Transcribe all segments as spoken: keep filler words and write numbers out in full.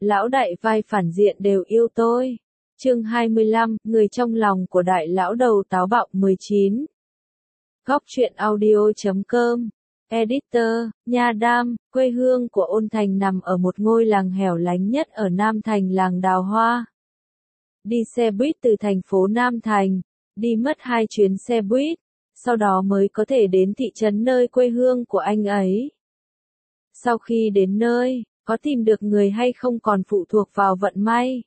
lão đại vai phản diện đều yêu tôi. Chương hai mươi lăm, người trong lòng của đại lão đầu táo bạo mười chín. Góc truyện audio chấm com. Editor, Nha Đam, quê hương của Ôn Thành nằm ở một ngôi làng hẻo lánh nhất ở Nam Thành, làng Đào Hoa. Đi xe buýt từ thành phố Nam Thành, đi mất hai chuyến xe buýt, sau đó mới có thể đến thị trấn nơi quê hương của anh ấy. Sau khi đến nơi, có tìm được người hay không còn phụ thuộc vào vận may.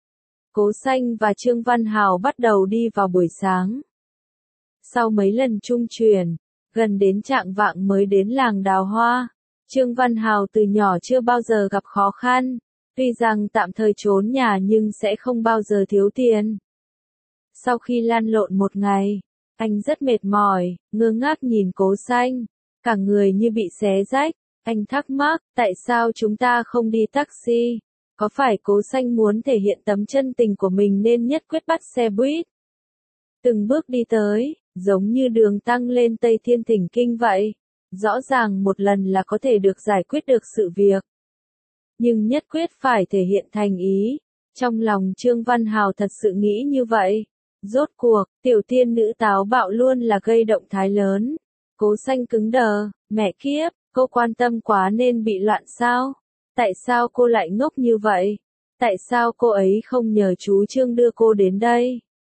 Cố Xanh và Trương Văn Hào bắt đầu đi vào buổi sáng. Sau mấy lần trung chuyển, gần đến chạng vạng mới đến làng Đào Hoa. Trương Văn Hào từ nhỏ chưa bao giờ gặp khó khăn, tuy rằng tạm thời trốn nhà nhưng sẽ không bao giờ thiếu tiền. Sau khi lăn lộn một ngày, anh rất mệt mỏi, ngơ ngác nhìn Cố Xanh, cả người như bị xé rách. Anh thắc mắc, tại sao chúng ta không đi taxi? Có phải Cố Xanh muốn thể hiện tấm chân tình của mình nên nhất quyết bắt xe buýt? Từng bước đi tới, giống như đường tăng lên Tây Thiên Thỉnh Kinh vậy. Rõ ràng một lần là có thể được giải quyết được sự việc. Nhưng nhất quyết phải thể hiện thành ý. Trong lòng Trương Văn Hào thật sự nghĩ như vậy. Rốt cuộc, tiểu tiên nữ táo bạo luôn là gây động thái lớn. Cố Xanh cứng đờ, mẹ kiếp, cô quan tâm quá nên bị loạn sao? Tại sao cô lại ngốc như vậy? Tại sao cô ấy không nhờ chú Trương đưa cô đến đây?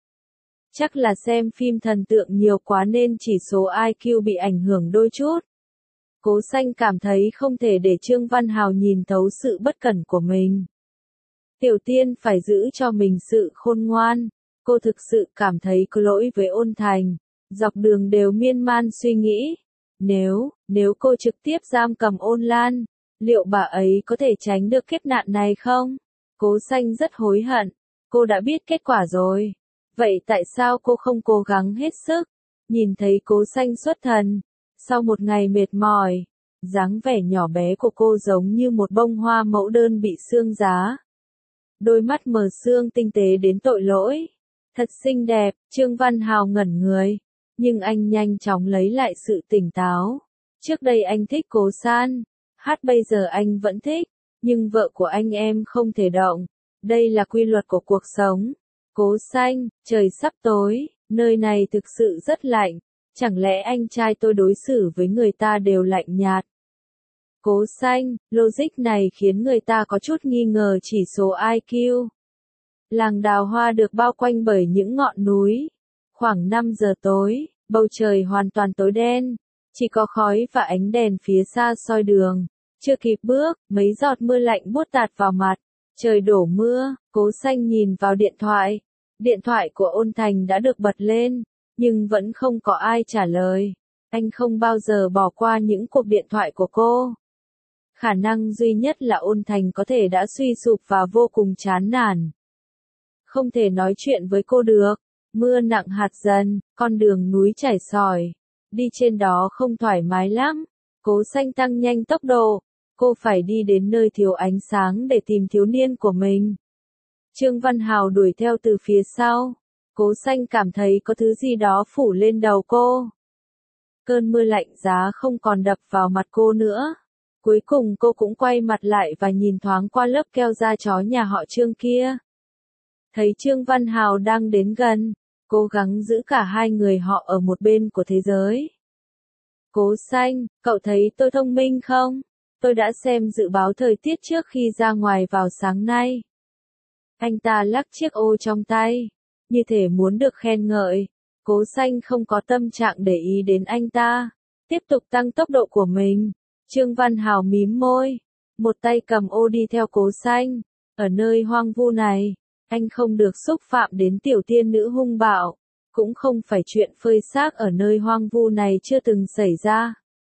Chắc là xem phim thần tượng nhiều quá nên chỉ số i kiu bị ảnh hưởng đôi chút. Cố Xanh cảm thấy không thể để Trương Văn Hào nhìn thấu sự bất cẩn của mình. Tiểu tiên phải giữ cho mình sự khôn ngoan. Cô thực sự cảm thấy có lỗi với Ôn Thành. Dọc đường đều miên man suy nghĩ. Nếu, nếu cô trực tiếp giam cầm Ôn Lan, liệu bà ấy có thể tránh được kiếp nạn này không? Cố Xanh rất hối hận. Cô đã biết kết quả rồi. Vậy tại sao cô không cố gắng hết sức? Nhìn thấy Cố Xanh xuất thần. Sau một ngày mệt mỏi, dáng vẻ nhỏ bé của cô giống như một bông hoa mẫu đơn bị sương giá. Đôi mắt mờ sương tinh tế đến tội lỗi. Thật xinh đẹp, Trương Văn Hào ngẩn người. Nhưng anh nhanh chóng lấy lại sự tỉnh táo. Trước đây anh thích Cố San. Hát bây giờ anh vẫn thích. Nhưng vợ của anh em không thể động. Đây là quy luật của cuộc sống. Cố Xanh, trời sắp tối. Nơi này thực sự rất lạnh. Chẳng lẽ anh trai tôi đối xử với người ta đều lạnh nhạt? Cố Xanh, logic này khiến người ta có chút nghi ngờ chỉ số i kiu. Làng Đào Hoa được bao quanh bởi những ngọn núi. Khoảng năm giờ tối, bầu trời hoàn toàn tối đen. Chỉ có khói và ánh đèn phía xa soi đường. Chưa kịp bước, mấy giọt mưa lạnh buốt tạt vào mặt. Trời đổ mưa, Cố Xanh nhìn vào điện thoại. Điện thoại của Ôn Thành đã được bật lên. Nhưng vẫn không có ai trả lời. Anh không bao giờ bỏ qua những cuộc điện thoại của cô. Khả năng duy nhất là Ôn Thành có thể đã suy sụp và vô cùng chán nản. Không thể nói chuyện với cô được. Mưa nặng hạt dần, con đường núi chảy sỏi. Đi trên đó không thoải mái lắm. Cố Xanh tăng nhanh tốc độ. Cô phải đi đến nơi thiếu ánh sáng để tìm thiếu niên của mình. Trương Văn Hào đuổi theo từ phía sau. Cố Xanh cảm thấy có thứ gì đó phủ lên đầu cô. Cơn mưa lạnh giá không còn đập vào mặt cô nữa. Cuối cùng cô cũng quay mặt lại và nhìn thoáng qua lớp keo da chó nhà họ Trương kia. Thấy Trương Văn Hào đang đến gần, cố gắng giữ cả hai người họ ở một bên của thế giới. Cố Xanh, cậu thấy tôi thông minh không? Tôi đã xem dự báo thời tiết trước khi ra ngoài vào sáng nay. Anh ta lắc chiếc ô trong tay, như thể muốn được khen ngợi. Cố Xanh không có tâm trạng để ý đến anh ta, tiếp tục tăng tốc độ của mình. Trương Văn Hào mím môi, một tay cầm ô đi theo Cố Xanh. Ở nơi hoang vu này, anh không được xúc phạm đến tiểu tiên nữ hung bạo, cũng không phải chuyện phơi xác ở nơi hoang vu này chưa từng xảy ra.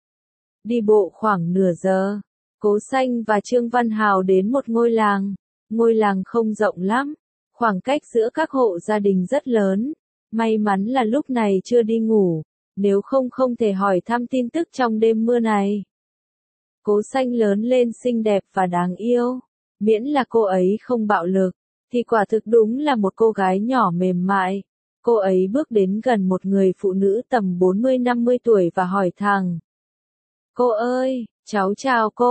Đi bộ khoảng nửa giờ, Cố Xanh và Trương Văn Hào đến một ngôi làng. Ngôi làng không rộng lắm, khoảng cách giữa các hộ gia đình rất lớn. May mắn là lúc này chưa đi ngủ, nếu không không thể hỏi thăm tin tức trong đêm mưa này. Cố Xanh lớn lên xinh đẹp và đáng yêu, miễn là cô ấy không bạo lực, thì quả thực đúng là một cô gái nhỏ mềm mại. Cô ấy bước đến gần một người phụ nữ tầm bốn mươi năm mươi tuổi và hỏi thẳng. Cô ơi, cháu chào cô,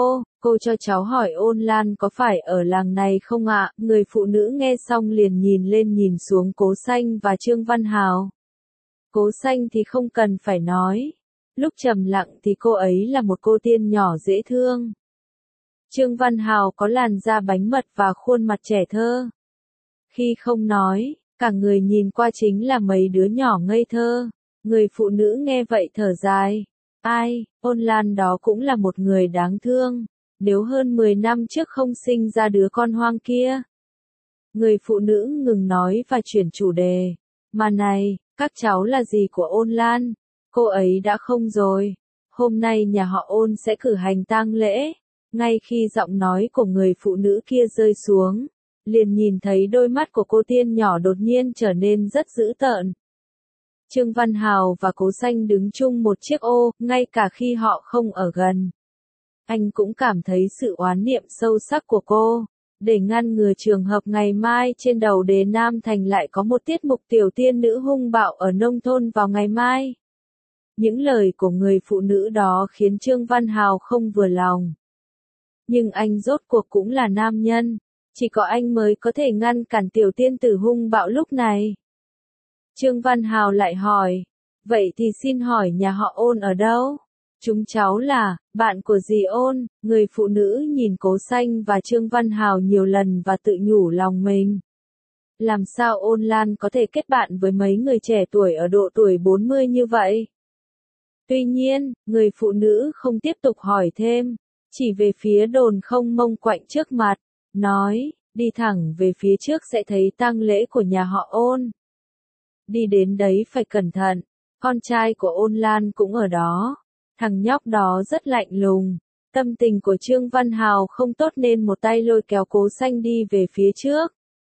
Cô cho cháu hỏi Ôn Lan có phải ở làng này không ạ? Người phụ nữ nghe xong liền nhìn lên nhìn xuống Cố Xanh và Trương Văn Hào. Cố Xanh thì không cần phải nói. Lúc trầm lặng thì cô ấy là một cô tiên nhỏ dễ thương. Trương Văn Hào có làn da bánh mật và khuôn mặt trẻ thơ. Khi không nói, cả người nhìn qua chính là mấy đứa nhỏ ngây thơ. Người phụ nữ nghe vậy thở dài. Ai, Ôn Lan đó cũng là một người đáng thương. Nếu hơn mười năm trước không sinh ra đứa con hoang kia. Người phụ nữ ngừng nói và chuyển chủ đề. Mà này, các cháu là gì của Ôn Lan? Cô ấy đã không rồi. Hôm nay nhà họ Ôn sẽ cử hành tang lễ. Ngay khi giọng nói của người phụ nữ kia rơi xuống, liền nhìn thấy đôi mắt của cô tiên nhỏ đột nhiên trở nên rất dữ tợn. Trương Văn Hào và Cố Xanh đứng chung một chiếc ô, ngay cả khi họ không ở gần. Anh cũng cảm thấy sự oán niệm sâu sắc của cô. Để ngăn ngừa trường hợp ngày mai trên đầu đề Nam Thành lại có một tiết mục tiểu tiên nữ hung bạo ở nông thôn vào ngày mai. Những lời của người phụ nữ đó khiến Trương Văn Hào không vừa lòng. Nhưng anh rốt cuộc cũng là nam nhân. Chỉ có anh mới có thể ngăn cản tiểu tiên tử hung bạo lúc này. Trương Văn Hào lại hỏi. Vậy thì xin hỏi nhà họ Ôn ở đâu? Chúng cháu là, bạn của dì Ôn. Người phụ nữ nhìn Cố Xanh và Trương Văn Hào nhiều lần và tự nhủ lòng mình. Làm sao Ôn Lan có thể kết bạn với mấy người trẻ tuổi ở độ tuổi bốn mươi như vậy? Tuy nhiên, người phụ nữ không tiếp tục hỏi thêm. Chỉ về phía đồn không mông quạnh trước mặt. Nói, đi thẳng về phía trước sẽ thấy tang lễ của nhà họ Ôn. Đi đến đấy phải cẩn thận. Con trai của Ôn Lan cũng ở đó. Thằng nhóc đó rất lạnh lùng. Tâm tình của Trương Văn Hào không tốt nên một tay lôi kéo Cố Xanh đi về phía trước.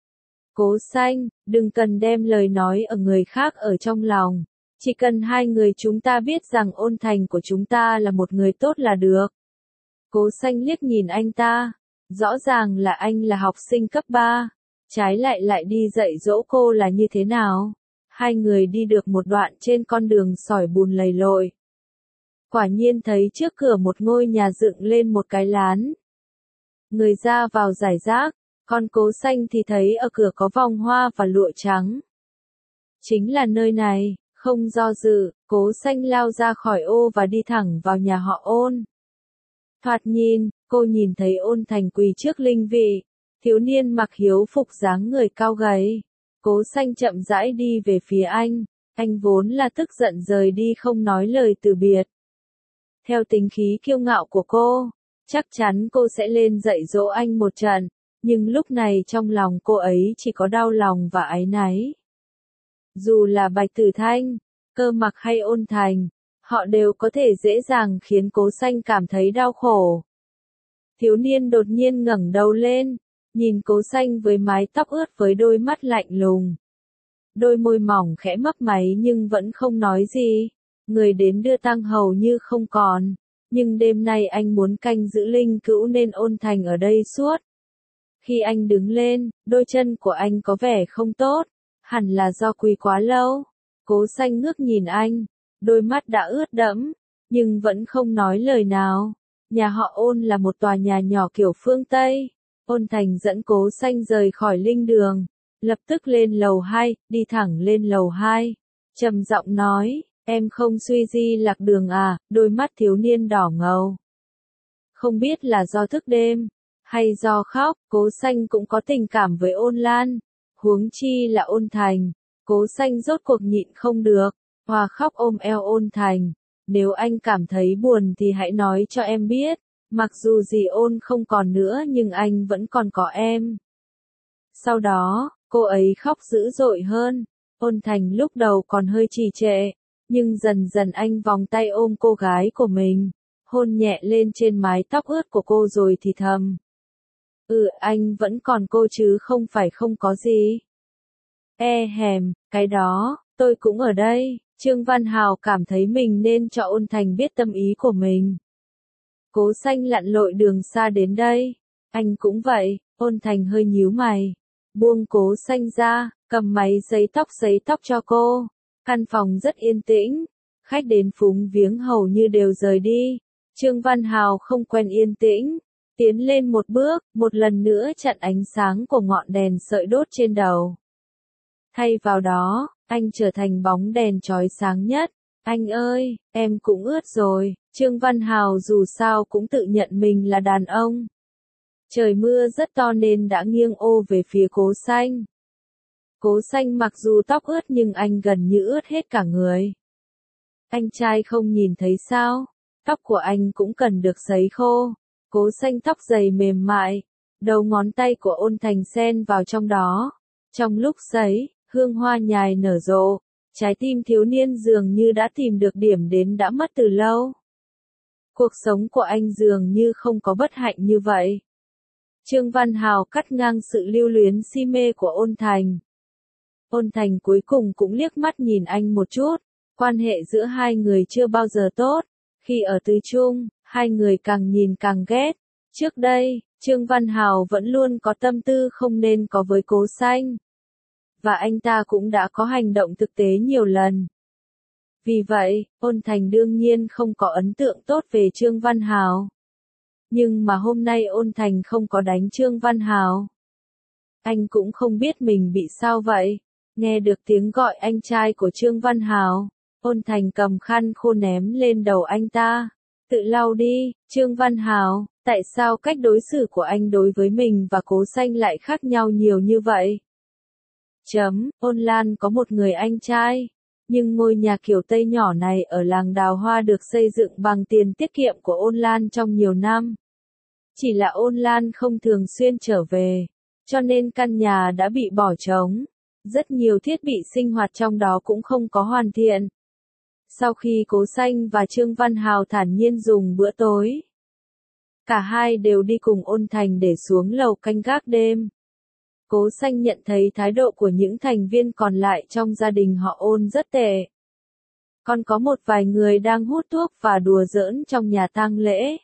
Cố Xanh, đừng cần đem lời nói ở người khác ở trong lòng. Chỉ cần hai người chúng ta biết rằng Ôn Thành của chúng ta là một người tốt là được. Cố Xanh liếc nhìn anh ta. Rõ ràng là anh là học sinh cấp ba. Trái lại lại đi dạy dỗ cô là như thế nào? Hai người đi được một đoạn trên con đường sỏi bùn lầy lội. Quả nhiên thấy trước cửa một ngôi nhà dựng lên một cái lán. Người ra vào rải rác, còn Cố Xanh thì thấy ở cửa có vòng hoa và lụa trắng. Chính là nơi này, không do dự, Cố Xanh lao ra khỏi ô và đi thẳng vào nhà họ Ôn. Thoạt nhìn, cô nhìn thấy Ôn Thành quỳ trước linh vị, thiếu niên mặc hiếu phục dáng người cao gầy. Cố Xanh chậm rãi đi về phía anh, anh vốn là tức giận rời đi không nói lời từ biệt. Theo tính khí kiêu ngạo của cô, chắc chắn cô sẽ lên dạy dỗ anh một trận, nhưng lúc này trong lòng cô ấy chỉ có đau lòng và áy náy. Dù là Bạch Tử Thanh, Cơ Mặc hay Ôn Thành, họ đều có thể dễ dàng khiến Cố Xanh cảm thấy đau khổ. Thiếu niên đột nhiên ngẩng đầu lên, nhìn Cố Xanh với mái tóc ướt với đôi mắt lạnh lùng. Đôi môi mỏng khẽ mấp máy nhưng vẫn không nói gì. Người đến đưa tang hầu như không còn, nhưng đêm nay anh muốn canh giữ linh cữu nên Ôn Thành ở đây suốt. Khi anh đứng lên, đôi chân của anh có vẻ không tốt, hẳn là do quỳ quá lâu. Cố Xanh ngước nhìn anh, đôi mắt đã ướt đẫm, nhưng vẫn không nói lời nào. Nhà họ Ôn là một tòa nhà nhỏ kiểu phương Tây. Ôn Thành dẫn Cố Xanh rời khỏi linh đường, lập tức lên lầu hai, đi thẳng lên lầu hai. Trầm giọng nói, em không suy di lạc đường à? Đôi mắt thiếu niên đỏ ngầu. Không biết là do thức đêm, hay do khóc, Cố Xanh cũng có tình cảm với Ôn Lan. Huống chi là Ôn Thành. Cố Xanh rốt cuộc nhịn không được, hòa khóc ôm eo Ôn Thành. Nếu anh cảm thấy buồn thì hãy nói cho em biết. Mặc dù dì Ôn không còn nữa nhưng anh vẫn còn có em. Sau đó, cô ấy khóc dữ dội hơn. Ôn Thành lúc đầu còn hơi trì trệ, nhưng dần dần anh vòng tay ôm cô gái của mình, hôn nhẹ lên trên mái tóc ướt của cô rồi thì thầm. Ừ, anh vẫn còn cô chứ không phải không có gì. E hèm, cái đó, tôi cũng ở đây. Trương Văn Hào cảm thấy mình nên cho Ôn Thành biết tâm ý của mình. Cố Xanh lặn lội đường xa đến đây. Anh cũng vậy. Ôn Thành hơi nhíu mày, buông Cố Xanh ra, cầm máy giấy tóc giấy tóc cho cô. Căn phòng rất yên tĩnh, khách đến phúng viếng hầu như đều rời đi. Trương Văn Hào không quen yên tĩnh, tiến lên một bước, một lần nữa chặn ánh sáng của ngọn đèn sợi đốt trên đầu. Thay vào đó, anh trở thành bóng đèn chói sáng nhất. Anh ơi, em cũng ướt rồi. Trương Văn Hào dù sao cũng tự nhận mình là đàn ông. Trời mưa rất to nên đã nghiêng ô về phía Cố Xanh. Cố Xanh mặc dù tóc ướt nhưng anh gần như ướt hết cả người. Anh trai không nhìn thấy sao? Tóc của anh cũng cần được sấy khô. Cố Xanh tóc dày mềm mại, đầu ngón tay của Ôn Thành xen vào trong đó. Trong lúc sấy, hương hoa nhài nở rộ, trái tim thiếu niên dường như đã tìm được điểm đến đã mất từ lâu. Cuộc sống của anh dường như không có bất hạnh như vậy. Trương Văn Hào cắt ngang sự lưu luyến si mê của Ôn Thành. Ôn Thành cuối cùng cũng liếc mắt nhìn anh một chút, quan hệ giữa hai người chưa bao giờ tốt. Khi ở tứ chung, hai người càng nhìn càng ghét. Trước đây, Trương Văn Hào vẫn luôn có tâm tư không nên có với Cố Xanh. Và anh ta cũng đã có hành động thực tế nhiều lần. Vì vậy, Ôn Thành đương nhiên không có ấn tượng tốt về Trương Văn Hào. Nhưng mà hôm nay Ôn Thành không có đánh Trương Văn Hào. Anh cũng không biết mình bị sao vậy. Nghe được tiếng gọi anh trai của Trương Văn Hào, Ôn Thành cầm khăn khô ném lên đầu anh ta. Tự lau đi, Trương Văn Hào, tại sao cách đối xử của anh đối với mình và Cố Xanh lại khác nhau nhiều như vậy? Chấm, Ôn Lan có một người anh trai, nhưng ngôi nhà kiểu Tây nhỏ này ở làng Đào Hoa được xây dựng bằng tiền tiết kiệm của Ôn Lan trong nhiều năm. Chỉ là Ôn Lan không thường xuyên trở về, cho nên căn nhà đã bị bỏ trống. Rất nhiều thiết bị sinh hoạt trong đó cũng không có hoàn thiện. Sau khi Cố Xanh và Trương Văn Hào thản nhiên dùng bữa tối, cả hai đều đi cùng Ôn Thành để xuống lầu canh gác đêm. Cố Xanh nhận thấy thái độ của những thành viên còn lại trong gia đình họ Ôn rất tệ. Còn có một vài người đang hút thuốc và đùa giỡn trong nhà tang lễ.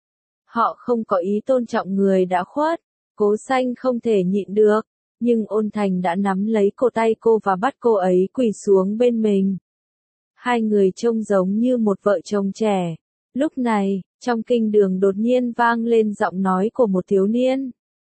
Họ không có ý tôn trọng người đã khuất. Cố Xanh không thể nhịn được, nhưng Ôn Thành đã nắm lấy cổ tay cô và bắt cô ấy quỳ xuống bên mình. Hai người trông giống như một vợ chồng trẻ. Lúc này, trong kinh đường đột nhiên vang lên giọng nói của một thiếu niên.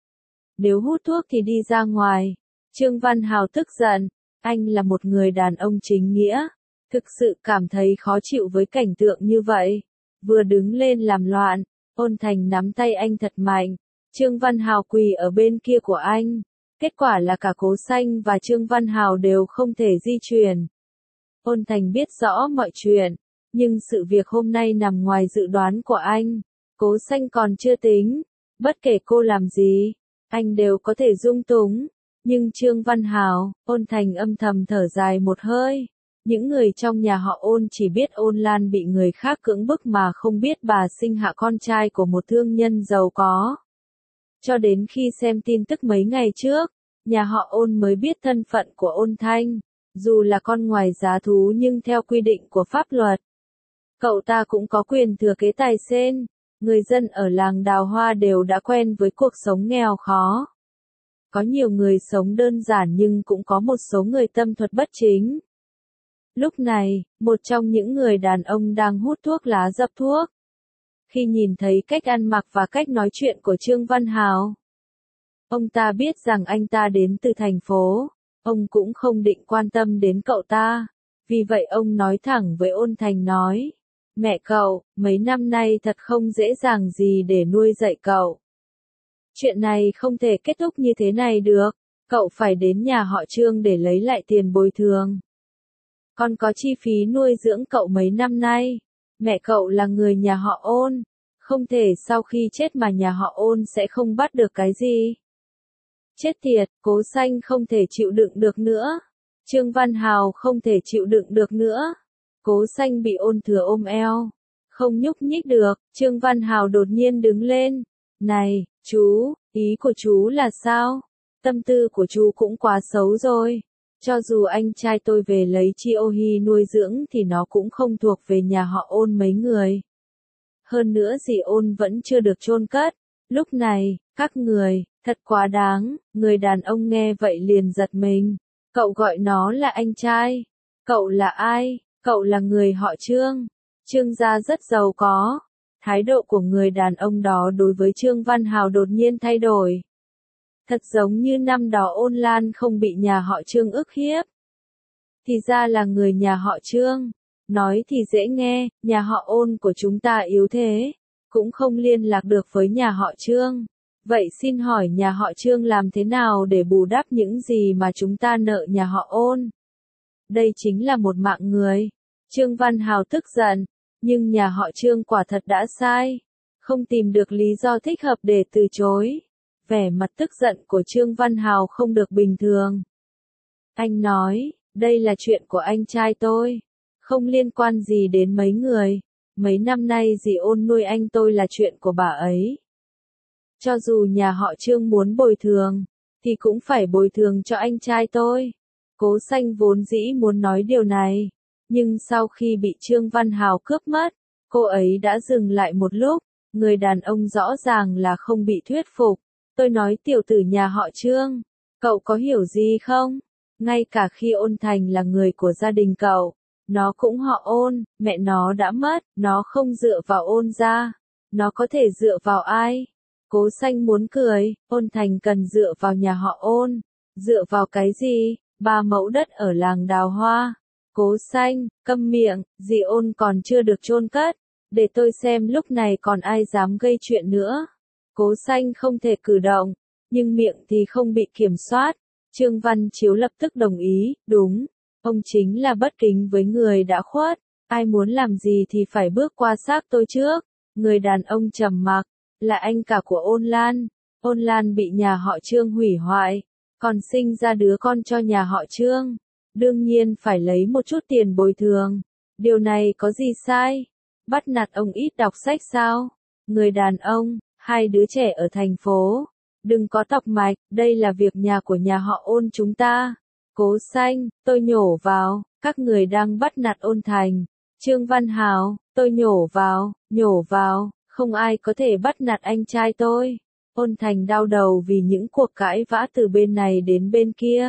Nếu hút thuốc thì đi ra ngoài. Trương Văn Hào tức giận, anh là một người đàn ông chính nghĩa, thực sự cảm thấy khó chịu với cảnh tượng như vậy. Vừa đứng lên làm loạn, Ôn Thành nắm tay anh thật mạnh. Trương Văn Hào quỳ ở bên kia của anh. Kết quả là cả Cố Xanh và Trương Văn Hào đều không thể di chuyển. Ôn Thành biết rõ mọi chuyện, nhưng sự việc hôm nay nằm ngoài dự đoán của anh. Cố Xanh còn chưa tính, bất kể cô làm gì, anh đều có thể dung túng. Nhưng Trương Văn Hào, Ôn Thành âm thầm thở dài một hơi. Những người trong nhà họ Ôn chỉ biết Ôn Lan bị người khác cưỡng bức mà không biết bà sinh hạ con trai của một thương nhân giàu có. Cho đến khi xem tin tức mấy ngày trước, nhà họ Ôn mới biết thân phận của Ôn Thanh. Dù là con ngoài giá thú nhưng theo quy định của pháp luật, cậu ta cũng có quyền thừa kế tài sen. Người dân ở làng Đào Hoa đều đã quen với cuộc sống nghèo khó. Có nhiều người sống đơn giản nhưng cũng có một số người tâm thuật bất chính. Lúc này, một trong những người đàn ông đang hút thuốc lá dập thuốc. Khi nhìn thấy cách ăn mặc và cách nói chuyện của Trương Văn Hào, ông ta biết rằng anh ta đến từ thành phố. Ông cũng không định quan tâm đến cậu ta. Vì vậy ông nói thẳng với Ôn Thành nói. Mẹ cậu, mấy năm nay thật không dễ dàng gì để nuôi dạy cậu. Chuyện này không thể kết thúc như thế này được. Cậu phải đến nhà họ Trương để lấy lại tiền bồi thường. Còn có chi phí nuôi dưỡng cậu mấy năm nay. Mẹ cậu là người nhà họ Ôn. Không thể sau khi chết mà nhà họ Ôn sẽ không bắt được cái gì. Chết tiệt, Cố Xanh không thể chịu đựng được nữa. Trương Văn Hào không thể chịu đựng được nữa. Cố Xanh bị Ôn Thừa ôm eo. Không nhúc nhích được, Trương Văn Hào đột nhiên đứng lên. Này, chú, ý của chú là sao? Tâm tư của chú cũng quá xấu rồi. Cho dù anh trai tôi về lấy Chi Ô Hi nuôi dưỡng thì nó cũng không thuộc về nhà họ Ôn mấy người. Hơn nữa dì Ôn vẫn chưa được chôn cất. Lúc này, các người, thật quá đáng. Người đàn ông nghe vậy liền giật mình. Cậu gọi nó là anh trai. Cậu là ai? Cậu là người họ Trương. Trương gia rất giàu có. Thái độ của người đàn ông đó đối với Trương Văn Hào đột nhiên thay đổi. Thật giống như năm đó Ôn Lan không bị nhà họ Trương ức hiếp. Thì ra là người nhà họ Trương. Nói thì dễ nghe, nhà họ Ôn của chúng ta yếu thế, cũng không liên lạc được với nhà họ Trương. Vậy xin hỏi nhà họ Trương làm thế nào để bù đắp những gì mà chúng ta nợ nhà họ Ôn? Đây chính là một mạng người. Trương Văn Hào tức giận, nhưng nhà họ Trương quả thật đã sai, không tìm được lý do thích hợp để từ chối. Vẻ mặt tức giận của Trương Văn Hào không được bình thường. Anh nói, đây là chuyện của anh trai tôi, không liên quan gì đến mấy người. Mấy năm nay dì Ôn nuôi anh tôi là chuyện của bà ấy. Cho dù nhà họ Trương muốn bồi thường, thì cũng phải bồi thường cho anh trai tôi. Cố Xanh vốn dĩ muốn nói điều này, nhưng sau khi bị Trương Văn Hào cướp mất, cô ấy đã dừng lại một lúc. Người đàn ông rõ ràng là không bị thuyết phục. Tôi nói tiểu tử nhà họ Trương, cậu có hiểu gì không? Ngay cả khi Ôn Thành là người của gia đình cậu, nó cũng họ Ôn, mẹ nó đã mất, nó không dựa vào Ôn gia, nó có thể dựa vào ai? Cố Xanh muốn cười, Ôn Thành cần dựa vào nhà họ Ôn. Dựa vào cái gì? Ba mẫu đất ở làng Đào Hoa. Cố Xanh, câm miệng, dì Ôn còn chưa được chôn cất. Để tôi xem lúc này còn ai dám gây chuyện nữa. Cố Xanh không thể cử động, nhưng miệng thì không bị kiểm soát. Trương Văn Chiếu lập tức đồng ý, đúng, ông chính là bất kính với người đã khuất. Ai muốn làm gì thì phải bước qua xác tôi trước. Người đàn ông trầm mặc, là anh cả của Ôn Lan. Ôn Lan bị nhà họ Trương hủy hoại, còn sinh ra đứa con cho nhà họ Trương. Đương nhiên phải lấy một chút tiền bồi thường. Điều này có gì sai? Bắt nạt ông ít đọc sách sao? Người đàn ông, hai đứa trẻ ở thành phố. Đừng có tọc mạch, đây là việc nhà của nhà họ Ôn chúng ta. Cố Xanh, tôi nhổ vào, các người đang bắt nạt Ôn Thành. Trương Văn Hào, tôi nhổ vào, nhổ vào, không ai có thể bắt nạt anh trai tôi. Ôn Thành đau đầu vì những cuộc cãi vã từ bên này đến bên kia.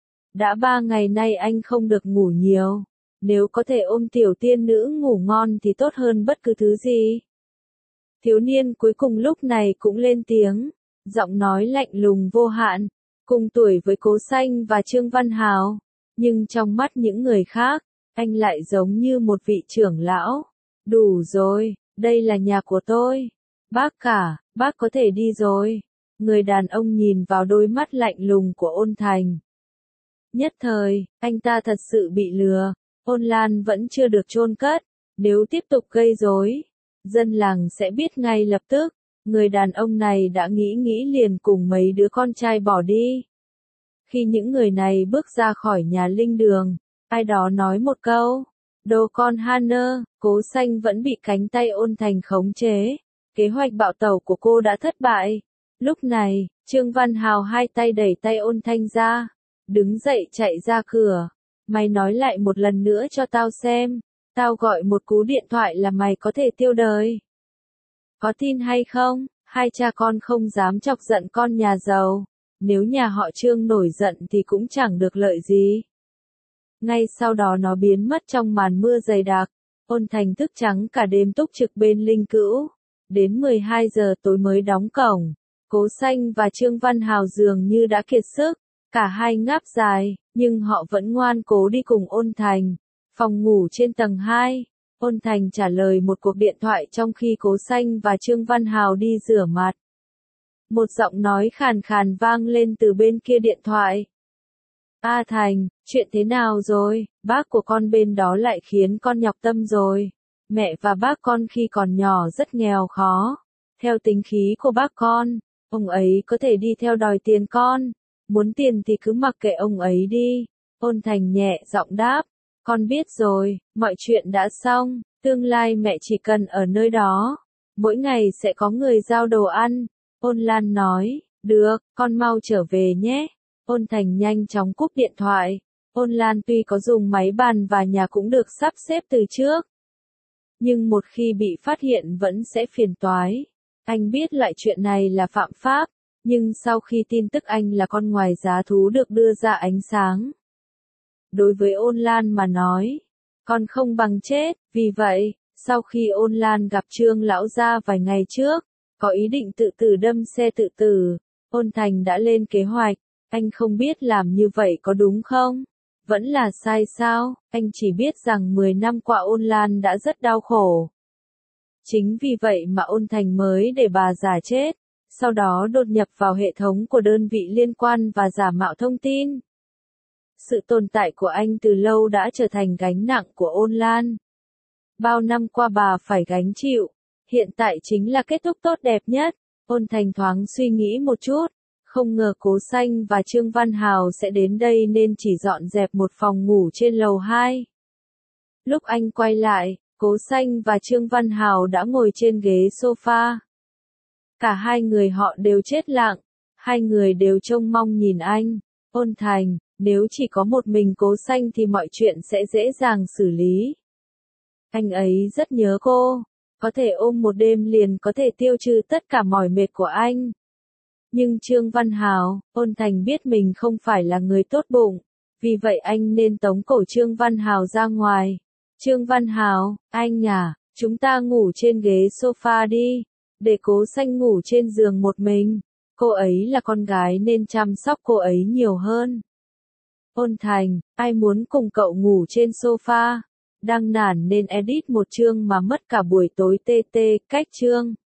Đã ba ngày nay anh không được ngủ nhiều. Nếu có thể ôm tiểu tiên nữ ngủ ngon thì tốt hơn bất cứ thứ gì. Thiếu niên cuối cùng lúc này cũng lên tiếng, giọng nói lạnh lùng vô hạn, cùng tuổi với Cố Xanh và Trương Văn Hào. Nhưng trong mắt những người khác, anh lại giống như một vị trưởng lão. Đủ rồi, đây là nhà của tôi. Bác cả, bác có thể đi rồi. Người đàn ông nhìn vào đôi mắt lạnh lùng của Ôn Thành. Nhất thời, anh ta thật sự bị lừa. Ôn Lan vẫn chưa được chôn cất. Nếu tiếp tục gây rối, dân làng sẽ biết ngay lập tức. Người đàn ông này đã nghĩ nghĩ liền cùng mấy đứa con trai bỏ đi. Khi những người này bước ra khỏi nhà linh đường, ai đó nói một câu. Đồ con Hanner, Cố Xanh vẫn bị cánh tay Ôn Thành khống chế. Kế hoạch bạo tẩu của cô đã thất bại. Lúc này, Trương Văn Hào hai tay đẩy tay Ôn Thanh ra. Đứng dậy chạy ra cửa. Mày nói lại một lần nữa cho tao xem. Tao gọi một cú điện thoại là mày có thể tiêu đời. Có tin hay không? Hai cha con không dám chọc giận con nhà giàu. Nếu nhà họ Trương nổi giận thì cũng chẳng được lợi gì. Ngay sau đó nó biến mất trong màn mưa dày đặc. Ôn Thành thức trắng cả đêm túc trực bên linh cữu. Đến mười hai giờ tối mới đóng cổng. Cố Xanh và Trương Văn Hào dường như đã kiệt sức. Cả hai ngáp dài, nhưng họ vẫn ngoan cố đi cùng Ôn Thành. Phòng ngủ trên tầng hai. Ôn Thành trả lời một cuộc điện thoại trong khi Cố Xanh và Trương Văn Hào đi rửa mặt. Một giọng nói khàn khàn vang lên từ bên kia điện thoại. A Thành, chuyện thế nào rồi? Bác của con bên đó lại khiến con nhọc tâm rồi. Mẹ và bác con khi còn nhỏ rất nghèo khó. Theo tính khí của bác con, ông ấy có thể đi theo đòi tiền con. Muốn tiền thì cứ mặc kệ ông ấy đi. Ôn Thành nhẹ giọng đáp. Con biết rồi, mọi chuyện đã xong. Tương lai mẹ chỉ cần ở nơi đó. Mỗi ngày sẽ có người giao đồ ăn. Ôn Lan nói. Được, con mau trở về nhé. Ôn Thành nhanh chóng cúp điện thoại. Ôn Lan tuy có dùng máy bàn và nhà cũng được sắp xếp từ trước. Nhưng một khi bị phát hiện vẫn sẽ phiền toái. Anh biết loại chuyện này là phạm pháp. Nhưng sau khi tin tức anh là con ngoài giá thú được đưa ra ánh sáng. Đối với Ôn Lan mà nói, con không bằng chết, vì vậy, Sau khi Ôn Lan gặp Trương lão gia vài ngày trước, có ý định tự tử đâm xe tự tử, Ôn Thành đã lên kế hoạch, anh không biết làm như vậy có đúng không? Vẫn là sai sao? Anh chỉ biết rằng mười năm qua Ôn Lan đã rất đau khổ. Chính vì vậy mà Ôn Thành mới để bà giả chết, sau đó đột nhập vào hệ thống của đơn vị liên quan và giả mạo thông tin. Sự tồn tại của anh từ lâu đã trở thành gánh nặng của Ôn Lan. Bao năm qua bà phải gánh chịu, hiện tại chính là kết thúc tốt đẹp nhất. Ôn Thành thoáng suy nghĩ một chút, không ngờ Cố Xanh và Trương Văn Hào sẽ đến đây nên chỉ dọn dẹp một phòng ngủ trên lầu hai. Lúc anh quay lại, Cố Xanh và Trương Văn Hào đã ngồi trên ghế sofa. Cả hai người họ đều chết lặng, hai người đều trông mong nhìn anh. Ôn Thành, nếu chỉ có một mình Cố Xanh thì mọi chuyện sẽ dễ dàng xử lý. Anh ấy rất nhớ cô, có thể ôm một đêm liền có thể tiêu trừ tất cả mỏi mệt của anh. Nhưng Trương Văn Hào, Ôn Thành biết mình không phải là người tốt bụng, vì vậy anh nên tống cổ Trương Văn Hào ra ngoài. Trương Văn Hào, anh à, chúng ta ngủ trên ghế sofa đi, để Cố Xanh ngủ trên giường một mình. Cô ấy là con gái nên chăm sóc cô ấy nhiều hơn. Ôn Thành, ai muốn cùng cậu ngủ trên sofa? Đang nản nên edit một chương mà mất cả buổi tối tê tê, cách chương.